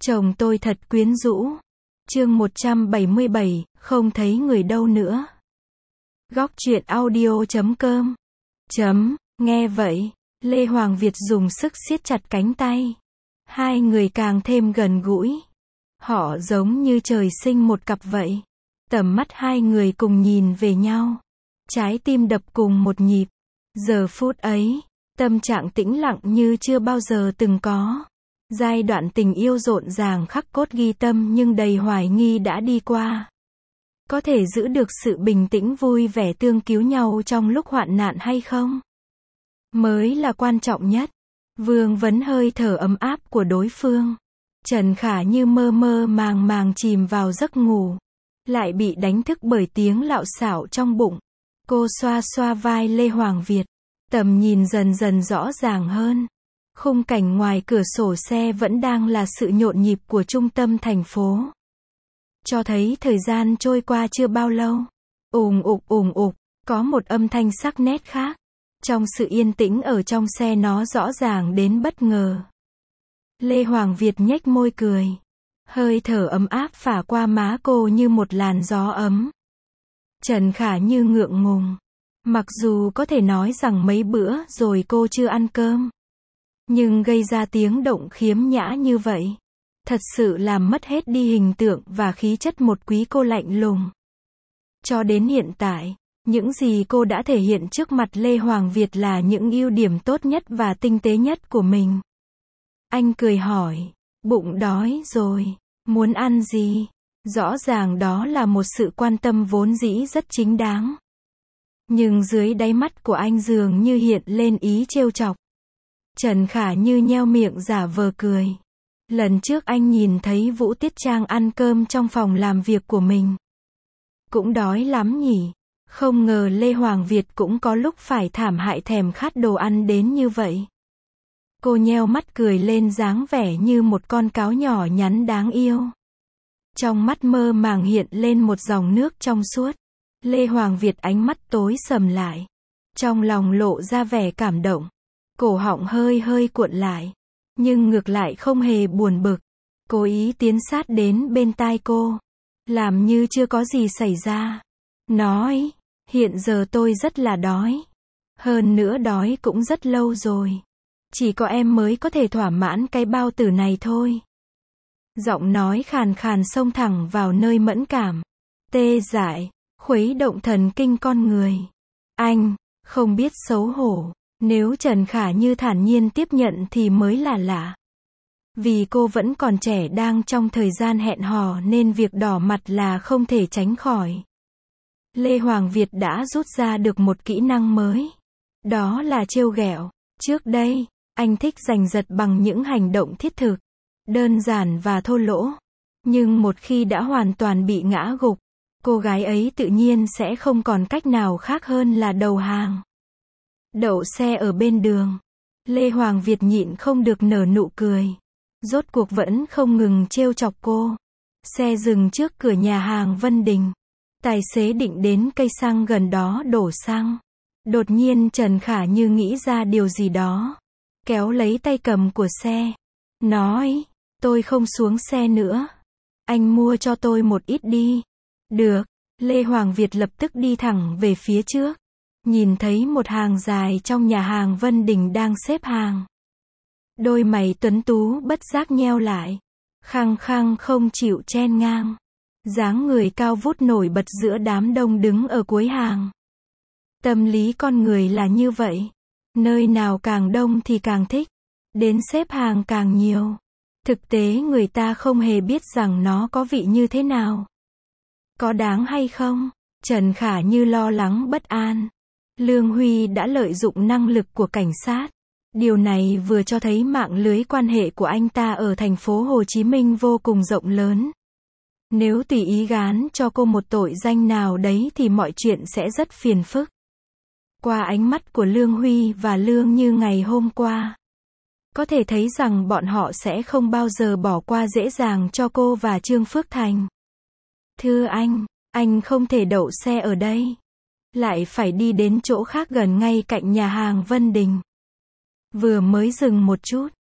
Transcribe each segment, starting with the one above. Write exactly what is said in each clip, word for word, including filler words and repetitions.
Chồng tôi thật quyến rũ. Chương một trăm bảy mươi bảy, không thấy người đâu nữa. Góc truyện audio chấm com. Chấm, nghe vậy, Lê Hoàng Việt dùng sức siết chặt cánh tay. Hai người càng thêm gần gũi. Họ giống như trời sinh một cặp vậy. Tầm mắt hai người cùng nhìn về nhau. Trái tim đập cùng một nhịp. Giờ phút ấy, tâm trạng tĩnh lặng như chưa bao giờ từng có. Giai đoạn tình yêu rộn ràng khắc cốt ghi tâm nhưng đầy hoài nghi đã đi qua. Có thể giữ được sự bình tĩnh vui vẻ tương cứu nhau trong lúc hoạn nạn hay không? Mới là quan trọng nhất. Vương vấn hơi thở ấm áp của đối phương. Trần Khả như mơ mơ màng màng chìm vào giấc ngủ. Lại bị đánh thức bởi tiếng lạo xạo trong bụng. Cô xoa xoa vai Lê Hoàng Việt. Tầm nhìn dần dần rõ ràng hơn. Khung cảnh ngoài cửa sổ xe vẫn đang là sự nhộn nhịp của trung tâm thành phố. Cho thấy thời gian trôi qua chưa bao lâu. Ùm ục ùm ục, có một âm thanh sắc nét khác. Trong sự yên tĩnh ở trong xe nó rõ ràng đến bất ngờ. Lê Hoàng Việt nhếch môi cười. Hơi thở ấm áp phả qua má cô như một làn gió ấm. Trần Khả như ngượng ngùng. Mặc dù có thể nói rằng mấy bữa rồi cô chưa ăn cơm. Nhưng gây ra tiếng động khiếm nhã như vậy. Thật sự làm mất hết đi hình tượng và khí chất một quý cô lạnh lùng. Cho đến hiện tại, những gì cô đã thể hiện trước mặt Lê Hoàng Việt là những ưu điểm tốt nhất và tinh tế nhất của mình. Anh cười hỏi, bụng đói rồi, muốn ăn gì? Rõ ràng đó là một sự quan tâm vốn dĩ rất chính đáng. Nhưng dưới đáy mắt của anh dường như hiện lên ý trêu chọc. Trần Khả như nheo miệng giả vờ cười. Lần trước anh nhìn thấy Vũ Tiết Trang ăn cơm trong phòng làm việc của mình. Cũng đói lắm nhỉ. Không ngờ Lê Hoàng Việt cũng có lúc phải thảm hại thèm khát đồ ăn đến như vậy. Cô nheo mắt cười lên dáng vẻ như một con cáo nhỏ nhắn đáng yêu. Trong mắt mơ màng hiện lên một dòng nước trong suốt. Lê Hoàng Việt ánh mắt tối sầm lại. Trong lòng lộ ra vẻ cảm động. Cổ họng hơi hơi cuộn lại. Nhưng ngược lại không hề buồn bực. Cố ý tiến sát đến bên tai cô. Làm như chưa có gì xảy ra. Nói, hiện giờ tôi rất là đói. Hơn nữa đói cũng rất lâu rồi. Chỉ có em mới có thể thỏa mãn cái bao tử này thôi. Giọng nói khàn khàn xông thẳng vào nơi mẫn cảm. Tê dại, khuấy động thần kinh con người. Anh, không biết xấu hổ. Nếu Trần Khả như thản nhiên tiếp nhận thì mới là lạ. Vì cô vẫn còn trẻ đang trong thời gian hẹn hò nên việc đỏ mặt là không thể tránh khỏi. Lê Hoàng Việt đã rút ra được một kỹ năng mới. Đó là trêu ghẹo. Trước đây, anh thích giành giật bằng những hành động thiết thực, đơn giản và thô lỗ. Nhưng một khi đã hoàn toàn bị ngã gục, cô gái ấy tự nhiên sẽ không còn cách nào khác hơn là đầu hàng. Đậu xe ở bên đường. Lê Hoàng Việt nhịn không được nở nụ cười. Rốt cuộc vẫn không ngừng trêu chọc cô. Xe dừng trước cửa nhà hàng Vân Đình. Tài xế định đến cây xăng gần đó đổ xăng. Đột nhiên Trần Khả như nghĩ ra điều gì đó. Kéo lấy tay cầm của xe. Nói, tôi không xuống xe nữa. Anh mua cho tôi một ít đi. Được. Lê Hoàng Việt lập tức đi thẳng về phía trước. Nhìn thấy một hàng dài trong nhà hàng Vân Đình đang xếp hàng. Đôi mày tuấn tú bất giác nheo lại. Khăng khăng không chịu chen ngang. Dáng người cao vút nổi bật giữa đám đông đứng ở cuối hàng. Tâm lý con người là như vậy. Nơi nào càng đông thì càng thích. Đến xếp hàng càng nhiều. Thực tế người ta không hề biết rằng nó có vị như thế nào. Có đáng hay không? Trần Khả như lo lắng bất an. Lương Huy đã lợi dụng năng lực của cảnh sát. Điều này vừa cho thấy mạng lưới quan hệ của anh ta ở thành phố Hồ Chí Minh vô cùng rộng lớn. Nếu tùy ý gán cho cô một tội danh nào đấy thì mọi chuyện sẽ rất phiền phức. Qua ánh mắt của Lương Huy và Lương Như ngày hôm qua, có thể thấy rằng bọn họ sẽ không bao giờ bỏ qua dễ dàng cho cô và Trương Phước Thành. Thưa anh, anh không thể đậu xe ở đây. Lại phải đi đến chỗ khác gần ngay cạnh nhà hàng Vân Đình. Vừa mới dừng một chút,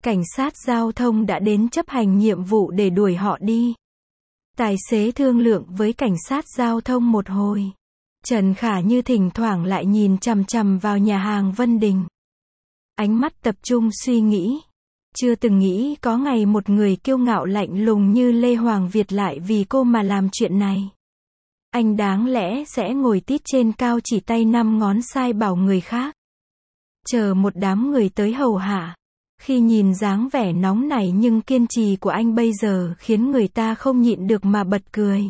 Cảnh sát giao thông đã đến chấp hành nhiệm vụ để đuổi họ đi. Tài xế thương lượng với cảnh sát giao thông một hồi. Trần Khả Như thỉnh thoảng lại nhìn chằm chằm vào nhà hàng Vân Đình. Ánh mắt tập trung suy nghĩ. Chưa từng nghĩ có ngày một người kiêu ngạo lạnh lùng như Lê Hoàng Việt lại vì cô mà làm chuyện này. Anh đáng lẽ sẽ ngồi tít trên cao chỉ tay năm ngón sai bảo người khác. Chờ một đám người tới hầu hạ. Khi nhìn dáng vẻ nóng nảy nhưng kiên trì của anh bây giờ khiến người ta không nhịn được mà bật cười.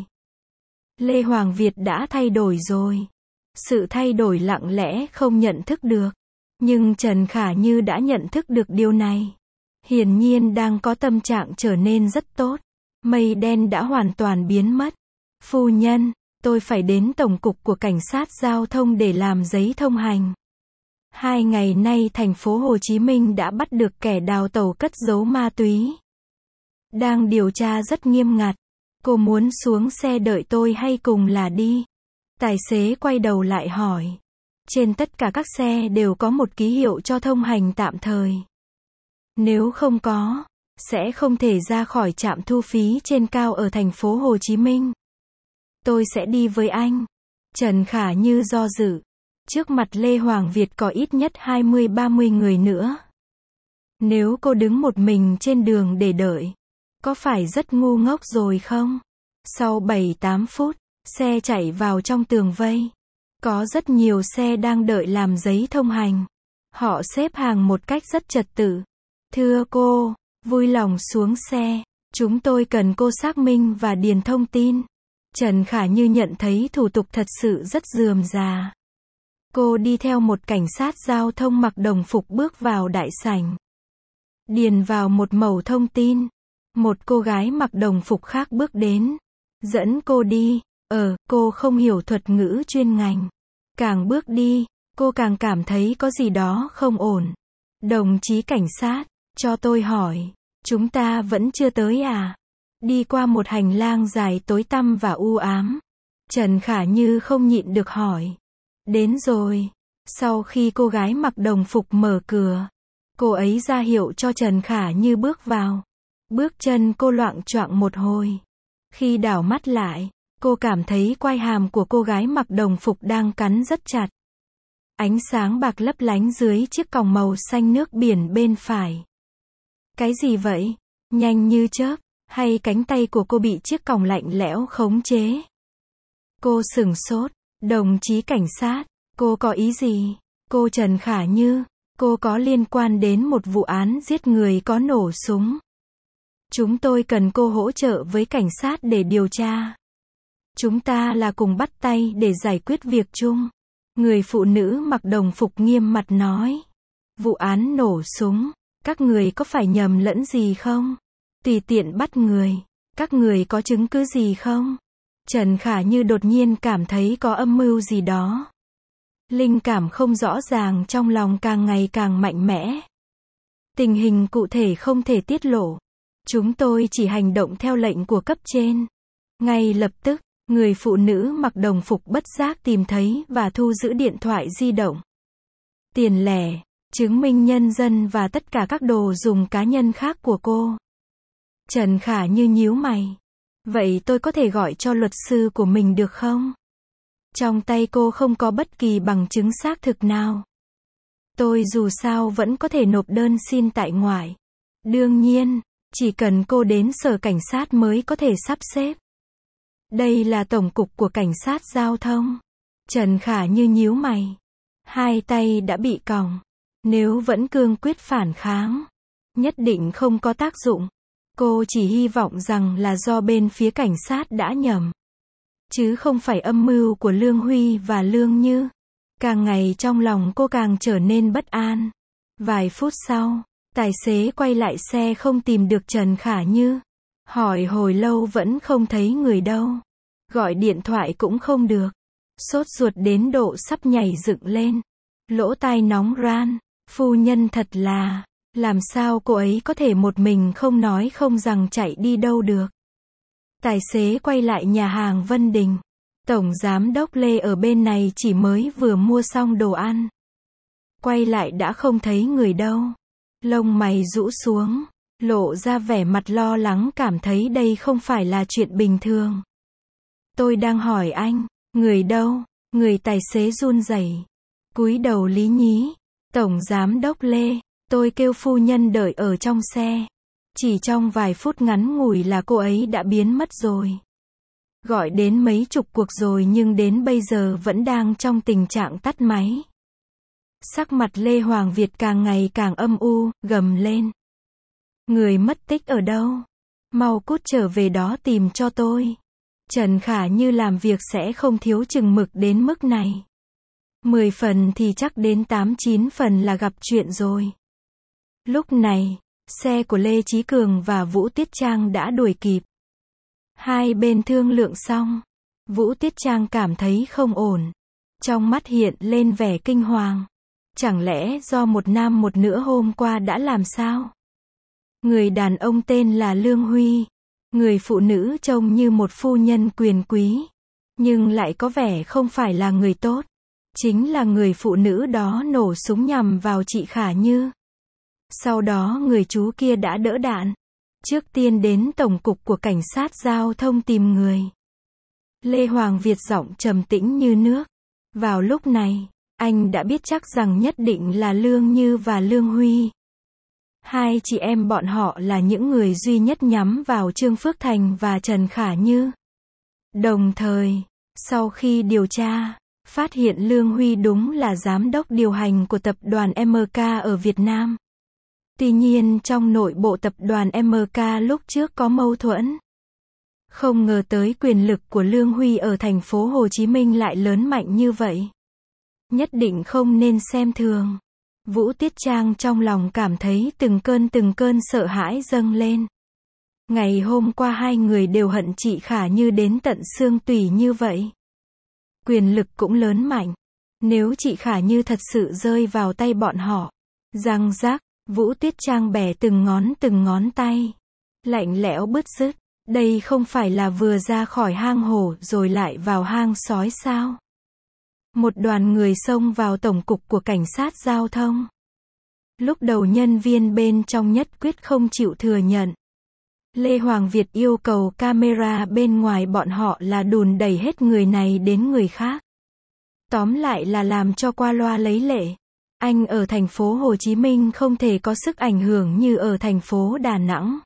Lê Hoàng Việt đã thay đổi rồi. Sự thay đổi lặng lẽ không nhận thức được. Nhưng Trần Khả Như đã nhận thức được điều này. Hiển nhiên đang có tâm trạng trở nên rất tốt. Mây đen đã hoàn toàn biến mất. Phu nhân, tôi phải đến tổng cục của cảnh sát giao thông để làm giấy thông hành. Hai ngày nay thành phố Hồ Chí Minh đã bắt được kẻ đào tẩu cất giấu ma túy. Đang điều tra rất nghiêm ngặt. Cô muốn xuống xe đợi tôi hay cùng là đi? Tài xế quay đầu lại hỏi. Trên tất cả các xe đều có một ký hiệu cho thông hành tạm thời. Nếu không có, sẽ không thể ra khỏi trạm thu phí trên cao ở thành phố Hồ Chí Minh. Tôi sẽ đi với anh. Trần Khả Như do dự. Trước mặt Lê Hoàng Việt có ít nhất hai mươi ba mươi người nữa. Nếu cô đứng một mình trên đường để đợi, có phải rất ngu ngốc rồi không? Sau bảy tám phút, xe chạy vào trong tường vây. Có rất nhiều xe đang đợi làm giấy thông hành. Họ xếp hàng một cách rất trật tự. Thưa cô, vui lòng xuống xe. Chúng tôi cần cô xác minh và điền thông tin. Trần Khả Như nhận thấy thủ tục thật sự rất rườm rà. Cô đi theo một cảnh sát giao thông mặc đồng phục bước vào đại sảnh. Điền vào một mẩu thông tin. Một cô gái mặc đồng phục khác bước đến. Dẫn cô đi. Ờ, cô không hiểu thuật ngữ chuyên ngành. Càng bước đi, cô càng cảm thấy có gì đó không ổn. Đồng chí cảnh sát, cho tôi hỏi, chúng ta vẫn chưa tới à? Đi qua một hành lang dài tối tăm và u ám. Trần Khả Như không nhịn được hỏi. Đến rồi. Sau khi cô gái mặc đồng phục mở cửa, cô ấy ra hiệu cho Trần Khả Như bước vào. Bước chân cô loạng choạng một hồi. Khi đảo mắt lại, cô cảm thấy quai hàm của cô gái mặc đồng phục đang cắn rất chặt. Ánh sáng bạc lấp lánh dưới chiếc còng màu xanh nước biển bên phải. Cái gì vậy? Nhanh như chớp, hay cánh tay của cô bị chiếc còng lạnh lẽo khống chế? Cô sửng sốt. Đồng chí cảnh sát, cô có ý gì? Cô Trần Khả Như, cô có liên quan đến một vụ án giết người có nổ súng. Chúng tôi cần cô hỗ trợ với cảnh sát để điều tra. Chúng ta là cùng bắt tay để giải quyết việc chung. Người phụ nữ mặc đồng phục nghiêm mặt nói. Vụ án nổ súng, các người có phải nhầm lẫn gì không? Tùy tiện bắt người, các người có chứng cứ gì không? Trần Khả Như đột nhiên cảm thấy có âm mưu gì đó. Linh cảm không rõ ràng trong lòng càng ngày càng mạnh mẽ. Tình hình cụ thể không thể tiết lộ. Chúng tôi chỉ hành động theo lệnh của cấp trên. Ngay lập tức, người phụ nữ mặc đồng phục bất giác tìm thấy và thu giữ điện thoại di động, tiền lẻ, chứng minh nhân dân và tất cả các đồ dùng cá nhân khác của cô. Trần Khả Như nhíu mày. Vậy tôi có thể gọi cho luật sư của mình được không? Trong tay cô không có bất kỳ bằng chứng xác thực nào. Tôi dù sao vẫn có thể nộp đơn xin tại ngoại. Đương nhiên, chỉ cần cô đến sở cảnh sát mới có thể sắp xếp. Đây là tổng cục của cảnh sát giao thông. Trần Khả Như nhíu mày. Hai tay đã bị còng. Nếu vẫn cương quyết phản kháng, nhất định không có tác dụng. Cô chỉ hy vọng rằng là do bên phía cảnh sát đã nhầm, chứ không phải âm mưu của Lương Huy và Lương Như. Càng ngày trong lòng cô càng trở nên bất an. Vài phút sau, tài xế quay lại xe không tìm được Trần Khả Như. Hỏi hồi lâu vẫn không thấy người đâu. Gọi điện thoại cũng không được. Sốt ruột đến độ sắp nhảy dựng lên. Lỗ tai nóng ran. Phu nhân thật là, làm sao cô ấy có thể một mình không nói không rằng chạy đi đâu được. Tài xế quay lại nhà hàng Vân Đình. Tổng giám đốc Lê ở bên này chỉ mới vừa mua xong đồ ăn. Quay lại đã không thấy người đâu. Lông mày rũ xuống, lộ ra vẻ mặt lo lắng, cảm thấy đây không phải là chuyện bình thường. Tôi đang hỏi anh, người đâu? Người tài xế run rẩy, cúi đầu lý nhí. Tổng giám đốc Lê, tôi kêu phu nhân đợi ở trong xe. Chỉ trong vài phút ngắn ngủi là cô ấy đã biến mất rồi. Gọi đến mấy chục cuộc rồi nhưng đến bây giờ vẫn đang trong tình trạng tắt máy. Sắc mặt Lê Hoàng Việt càng ngày càng âm u, gầm lên. Người mất tích ở đâu? Mau cút trở về đó tìm cho tôi. Trần Khả Như làm việc sẽ không thiếu chừng mực đến mức này. Mười phần thì chắc đến tám chín phần là gặp chuyện rồi. Lúc này, xe của Lê Chí Cường và Vũ Tiết Trang đã đuổi kịp. Hai bên thương lượng xong, Vũ Tiết Trang cảm thấy không ổn. Trong mắt hiện lên vẻ kinh hoàng. Chẳng lẽ do một nam một nữ hôm qua đã làm sao? Người đàn ông tên là Lương Huy. Người phụ nữ trông như một phu nhân quyền quý. Nhưng lại có vẻ không phải là người tốt. Chính là người phụ nữ đó nổ súng nhằm vào chị Khả Như. Sau đó người chú kia đã đỡ đạn. Trước tiên đến tổng cục của cảnh sát giao thông tìm người. Lê Hoàng Việt giọng trầm tĩnh như nước. Vào lúc này, anh đã biết chắc rằng nhất định là Lương Như và Lương Huy. Hai chị em bọn họ là những người duy nhất nhắm vào Trương Phước Thành và Trần Khả Như. Đồng thời, sau khi điều tra, phát hiện Lương Huy đúng là giám đốc điều hành của tập đoàn em ca ở Việt Nam. Tuy nhiên trong nội bộ tập đoàn em ca lúc trước có mâu thuẫn. Không ngờ tới quyền lực của Lương Huy ở thành phố Hồ Chí Minh lại lớn mạnh như vậy. Nhất định không nên xem thường. Vũ Tiết Trang trong lòng cảm thấy từng cơn từng cơn sợ hãi dâng lên. Ngày hôm qua hai người đều hận chị Khả Như đến tận xương tủy như vậy. Quyền lực cũng lớn mạnh. Nếu chị Khả Như thật sự rơi vào tay bọn họ, răng rác, Vũ Tiết Trang bẻ từng ngón từng ngón tay. Lạnh lẽo bứt rứt. Đây không phải là vừa ra khỏi hang hổ rồi lại vào hang sói sao? Một đoàn người xông vào tổng cục của cảnh sát giao thông. Lúc đầu nhân viên bên trong nhất quyết không chịu thừa nhận. Lê Hoàng Việt yêu cầu camera bên ngoài bọn họ là đùn đẩy hết người này đến người khác. Tóm lại là làm cho qua loa lấy lệ. Anh ở thành phố Hồ Chí Minh không thể có sức ảnh hưởng như ở thành phố Đà Nẵng.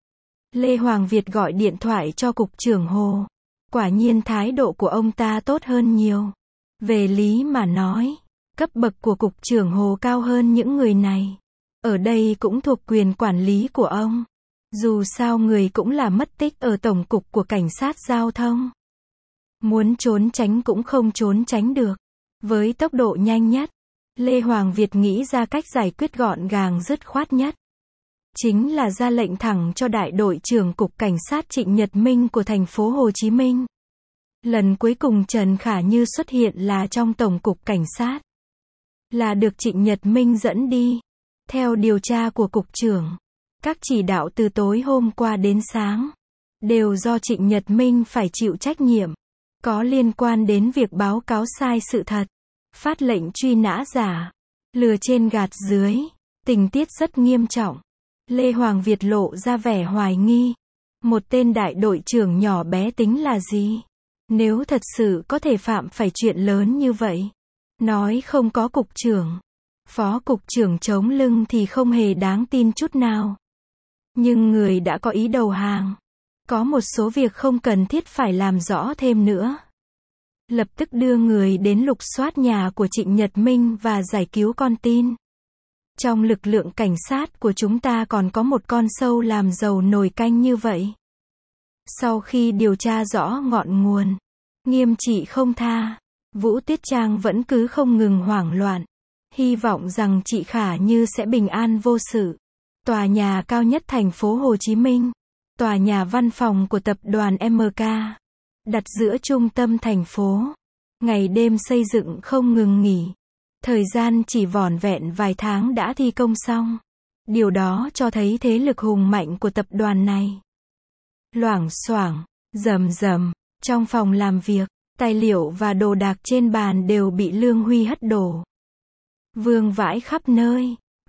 Lê Hoàng Việt gọi điện thoại cho cục trưởng Hồ. Quả nhiên thái độ của ông ta tốt hơn nhiều. Về lý mà nói, cấp bậc của cục trưởng Hồ cao hơn những người này. Ở đây cũng thuộc quyền quản lý của ông. Dù sao người cũng là mất tích ở tổng cục của cảnh sát giao thông. Muốn trốn tránh cũng không trốn tránh được. Với tốc độ nhanh nhất, Lê Hoàng Việt nghĩ ra cách giải quyết gọn gàng dứt khoát nhất. Chính là ra lệnh thẳng cho đại đội trưởng cục cảnh sát Trịnh Nhật Minh của thành phố Hồ Chí Minh. Lần cuối cùng Trần Khả Như xuất hiện là trong tổng cục cảnh sát. Là được Trịnh Nhật Minh dẫn đi. Theo điều tra của cục trưởng, các chỉ đạo từ tối hôm qua đến sáng, đều do Trịnh Nhật Minh phải chịu trách nhiệm. Có liên quan đến việc báo cáo sai sự thật, phát lệnh truy nã giả, lừa trên gạt dưới, tình tiết rất nghiêm trọng. Lê Hoàng Việt lộ ra vẻ hoài nghi. Một tên đại đội trưởng nhỏ bé tính là gì? Nếu thật sự có thể phạm phải chuyện lớn như vậy, nói không có cục trưởng, phó cục trưởng chống lưng thì không hề đáng tin chút nào. Nhưng người đã có ý đầu hàng. Có một số việc không cần thiết phải làm rõ thêm nữa. Lập tức đưa người đến lục soát nhà của Trịnh Nhật Minh và giải cứu con tin. Trong lực lượng cảnh sát của chúng ta còn có một con sâu làm dầu nồi canh như vậy. Sau khi điều tra rõ ngọn nguồn, nghiêm trị không tha, Vũ Tiết Trang vẫn cứ không ngừng hoảng loạn. Hy vọng rằng chị Khả Như sẽ bình an vô sự. Tòa nhà cao nhất thành phố Hồ Chí Minh, tòa nhà văn phòng của tập đoàn em ca, đặt giữa trung tâm thành phố. Ngày đêm xây dựng không ngừng nghỉ. Thời gian chỉ vỏn vẹn vài tháng đã thi công xong. Điều đó cho thấy thế lực hùng mạnh của tập đoàn này. Loảng xoảng, rầm rầm, trong phòng làm việc, tài liệu và đồ đạc trên bàn đều bị Lương Huy hất đổ. Vương vãi khắp nơi.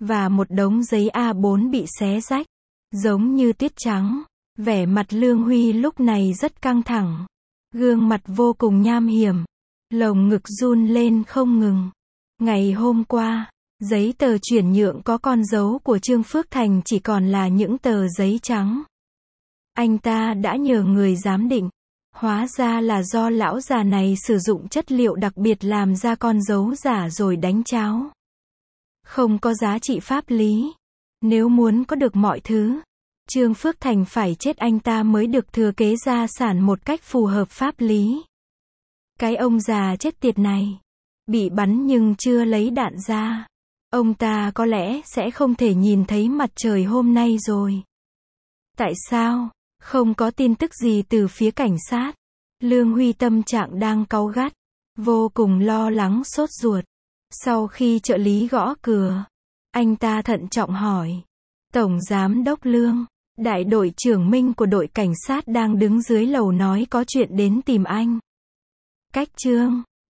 và một đống giấy A bốn bị xé rách, giống như tuyết trắng. Vẻ mặt Lương Huy lúc này rất căng thẳng, gương mặt vô cùng nham hiểm, lồng ngực run lên không ngừng. Ngày hôm qua, giấy tờ chuyển nhượng có con dấu của Trương Phước Thành chỉ còn là những tờ giấy trắng. Anh ta đã nhờ người giám định, hóa ra là do lão già này sử dụng chất liệu đặc biệt làm ra con dấu giả rồi đánh tráo. Không có giá trị pháp lý. Nếu muốn có được mọi thứ, Trương Phước Thành phải chết anh ta mới được thừa kế gia sản một cách phù hợp pháp lý. Cái ông già chết tiệt này, bị bắn nhưng chưa lấy đạn ra. Ông ta có lẽ sẽ không thể nhìn thấy mặt trời hôm nay rồi. Tại sao? Không có tin tức gì từ phía cảnh sát. Lương Huy tâm trạng đang cáu gắt, vô cùng lo lắng sốt ruột. Sau khi trợ lý gõ cửa, anh ta thận trọng hỏi. Tổng Giám đốc Lương, đại đội trưởng Minh của đội cảnh sát đang đứng dưới lầu nói có chuyện đến tìm anh. Cách Trương